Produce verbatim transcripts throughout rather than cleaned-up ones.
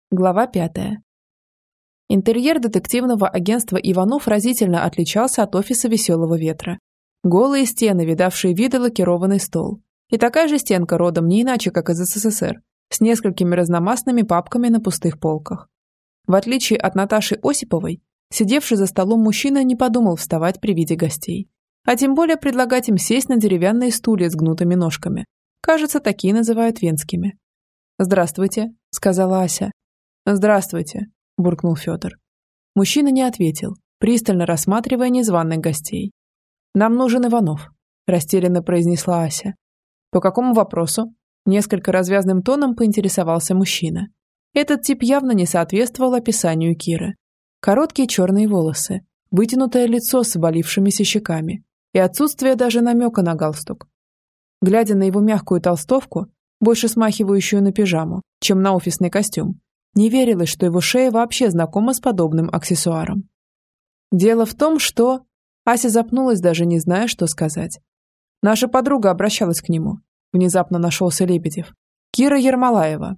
Глава пятая. Интерьер детективного агентства Иванов разительно отличался от офиса «Веселого ветра». Голые стены, видавшие виды лакированный стол. И такая же стенка родом не иначе, как из СССР, с несколькими разномастными папками на пустых полках. В отличие от Наташи Осиповой, сидевший за столом мужчина не подумал вставать при виде гостей. А тем более предлагать им сесть на деревянные стулья с гнутыми ножками. Кажется, такие называют венскими. «Здравствуйте», — сказала Ася. «Здравствуйте», – буркнул Федор. Мужчина не ответил, пристально рассматривая незваных гостей. «Нам нужен Иванов», – растерянно произнесла Ася. «По какому вопросу?» – несколько развязным тоном поинтересовался мужчина. Этот тип явно не соответствовал описанию Киры. Короткие черные волосы, вытянутое лицо с оболившимися щеками и отсутствие даже намека на галстук. Глядя на его мягкую толстовку, больше смахивающую на пижаму, чем на офисный костюм, не верилось, что его шея вообще знакома с подобным аксессуаром. Дело в том, что... Ася запнулась, даже не зная, что сказать. Наша подруга обращалась к нему. Внезапно нашелся Лебедев. Кира Ермолаева.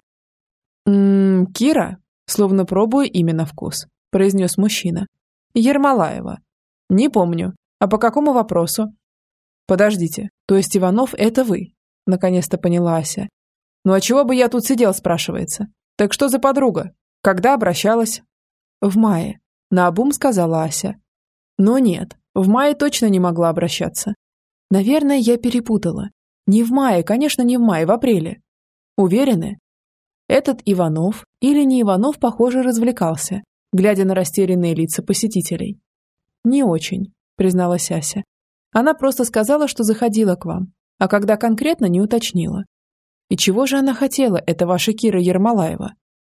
«Ммм, Кира?» Словно пробуя имя на вкус, произнес мужчина. «Ермолаева. Не помню. А по какому вопросу?» «Подождите, то есть Иванов – это вы?» Наконец-то поняла Ася. «Ну а чего бы я тут сидел, спрашивается? Так что за подруга? Когда обращалась?» «В мае», – наобум сказала Ася. «Но нет, в мае точно не могла обращаться. Наверное, я перепутала. Не в мае, конечно, не в мае, в апреле. Уверены?» Этот Иванов или не Иванов, похоже, развлекался, глядя на растерянные лица посетителей. «Не очень», – призналась Ася. «Она просто сказала, что заходила к вам, а когда конкретно, не уточнила. И чего же она хотела, это ваша Кира Ермолаева?»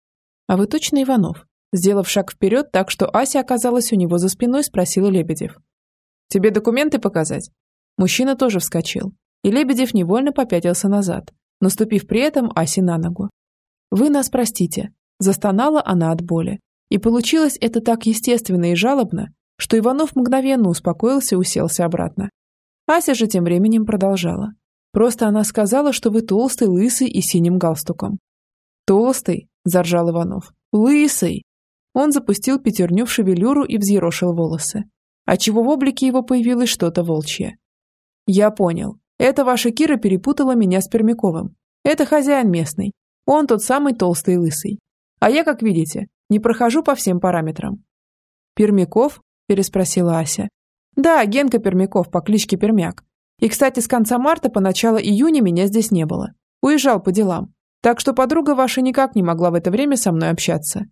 «А вы точно Иванов?» Сделав шаг вперед так, что Ася оказалась у него за спиной, спросил Лебедев. «Тебе документы показать?» Мужчина тоже вскочил, и Лебедев невольно попятился назад, наступив при этом Асе на ногу. «Вы нас простите», – застонала она от боли. И получилось это так естественно и жалобно, что Иванов мгновенно успокоился и уселся обратно. Ася же тем временем продолжала. «Просто она сказала, что вы толстый, лысый и синим галстуком». «Толстый?» – заржал Иванов. «Лысый!» Он запустил пятерню в шевелюру и взъерошил волосы, отчего в облике его появилось что-то волчье. «Я понял. Это ваша Кира перепутала меня с Пермяковым. Это хозяин местный. Он тот самый толстый и лысый. А я, как видите, не прохожу по всем параметрам». «Пермяков?» – переспросила Ася. «Да, Генка Пермяков по кличке Пермяк. И, кстати, с конца марта по начало июня меня здесь не было. Уезжал по делам. Так что подруга ваша никак не могла в это время со мной общаться».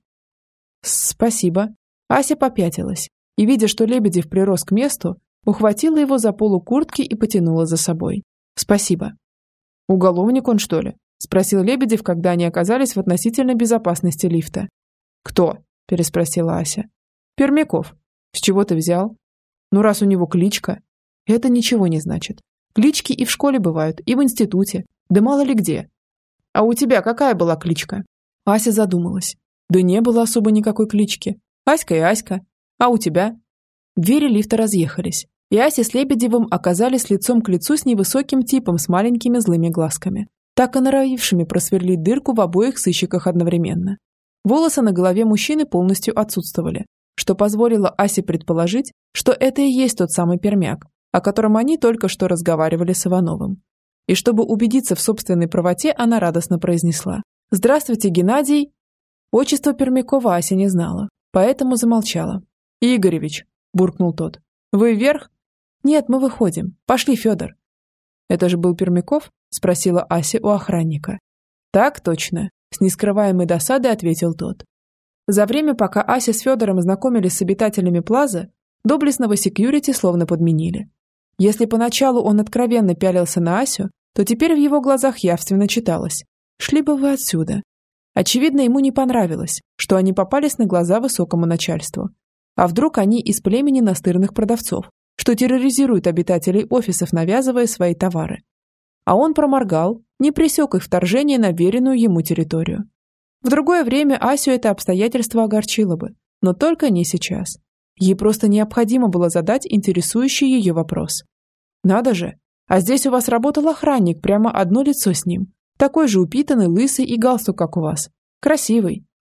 «Спасибо». Ася попятилась и, видя, что Лебедев прирос к месту, ухватила его за полу куртки и потянула за собой. «Спасибо». «Уголовник он, что ли?» – спросил Лебедев, когда они оказались в относительной безопасности лифта. «Кто?» – переспросила Ася. «Пермяков. С чего ты взял?» «Ну, раз у него кличка». «Это ничего не значит. Клички и в школе бывают, и в институте. Да мало ли где». «А у тебя какая была кличка?» Ася задумалась. «Да не было особо никакой клички. Аська и Аська. А у тебя?» Двери лифта разъехались, и Ася с Лебедевым оказались лицом к лицу с невысоким типом с маленькими злыми глазками, так и норовившими просверлить дырку в обоих сыщиках одновременно. Волосы на голове мужчины полностью отсутствовали, что позволило Асе предположить, что это и есть тот самый Пермяк, о котором они только что разговаривали с Ивановым. И чтобы убедиться в собственной правоте, она радостно произнесла: «Здравствуйте, Геннадий!» Отчество Пермякова Ася не знала, поэтому замолчала. «Игоревич», – буркнул тот, – «вы вверх?» «Нет, мы выходим. Пошли, Федор». «Это же был Пермяков?» – спросила Ася у охранника. «Так точно», – с нескрываемой досадой ответил тот. За время, пока Ася с Федором знакомились с обитателями Плаза, доблестного секьюрити словно подменили. Если поначалу он откровенно пялился на Асю, то теперь в его глазах явственно читалось: «Шли бы вы отсюда». Очевидно, ему не понравилось, что они попались на глаза высокому начальству. А вдруг они из племени настырных продавцов, что терроризируют обитателей офисов, навязывая свои товары. А он проморгал, не пресек их вторжение на веренную ему территорию. В другое время Асю это обстоятельство огорчило бы, но только не сейчас. Ей просто необходимо было задать интересующий ее вопрос. «Надо же, а здесь у вас работал охранник, прямо одно лицо с ним. Такой же упитанный, лысый и галстук, как у вас. Красивый».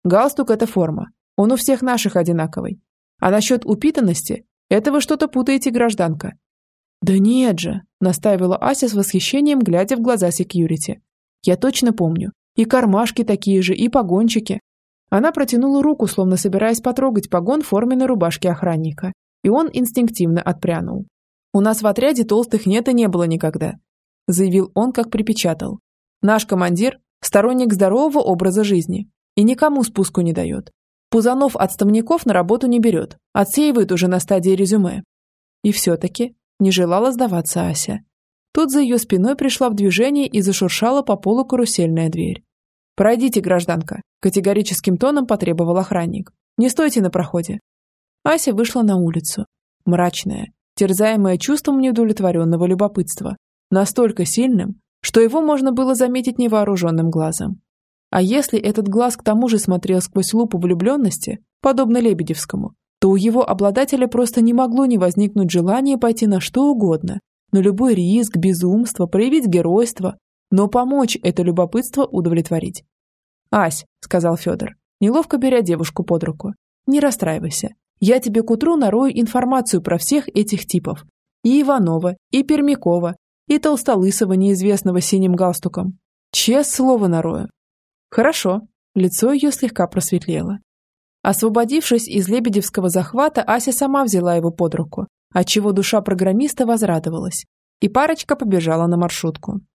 Галстук – это форма. Он у всех наших одинаковый. А насчет упитанности – это вы что-то путаете, гражданка». «Да нет же», – настаивала Ася с восхищением, глядя в глаза секьюрити. «Я точно помню. И кармашки такие же, и погончики». Она протянула руку, словно собираясь потрогать погон форменной рубашки охранника, и он инстинктивно отпрянул. «У нас в отряде толстых нет и не было никогда», – заявил он, как припечатал. «Наш командир – сторонник здорового образа жизни и никому спуску не дает. Пузанов отставников на работу не берет, отсеивает уже на стадии резюме». И все-таки не желала сдаваться Ася. Тут за ее спиной пришла в движение и зашуршала по полу карусельная дверь. «Пройдите, гражданка», – категорическим тоном потребовал охранник. «Не стойте на проходе». Ася вышла на улицу. Мрачная, терзаемая чувством неудовлетворенного любопытства. Настолько сильным, что его можно было заметить невооруженным глазом. А если этот глаз к тому же смотрел сквозь лупу влюбленности, подобно Лебедевскому, то у его обладателя просто не могло не возникнуть желание пойти на что угодно, на любой риск, безумство, проявить геройство, но помочь это любопытство удовлетворить. «Ась», — сказал Федор, неловко беря девушку под руку, — «не расстраивайся. Я тебе к утру нарою информацию про всех этих типов. И Иванова, и Пермякова, и Толстолысого, неизвестного синим галстуком. Честное слово нарою». «Хорошо», — лицо ее слегка просветлело. Освободившись из лебедевского захвата, Ася сама взяла его под руку, отчего душа программиста возрадовалась, и парочка побежала на маршрутку.